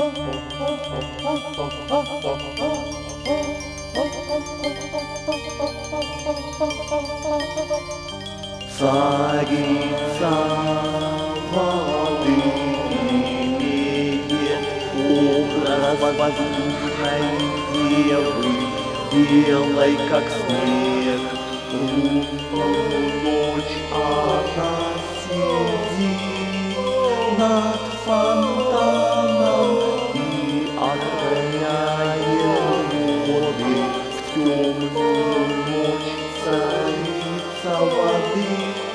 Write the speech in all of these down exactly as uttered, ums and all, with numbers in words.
Царица воды имеет образ воздушной девы, белой, как снег. Лунную ночь она сидит над фонтаном и охраняет воды. В темную ночь царица воды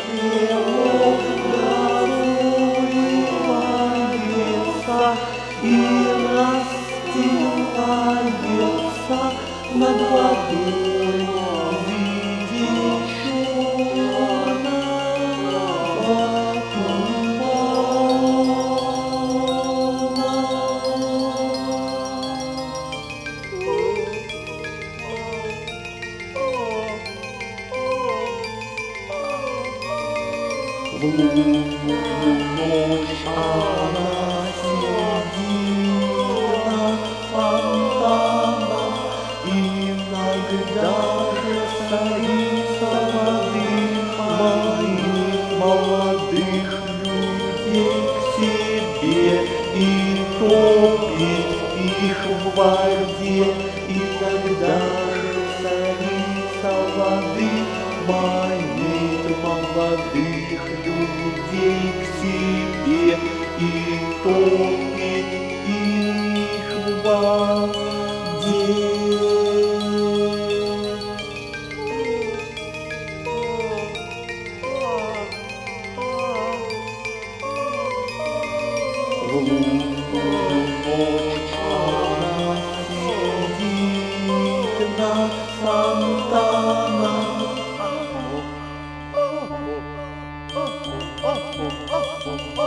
преобразуется и расстилается над водой в виде черного тумана. В лунную ночь она сидит над фонтаном, иногда же царица воды моих молодых людей к себе и топит их в воде. Иногда же царица воды манит молодых людей к себе и топит их в воде. В лунную ночь она сидит над фонтаном.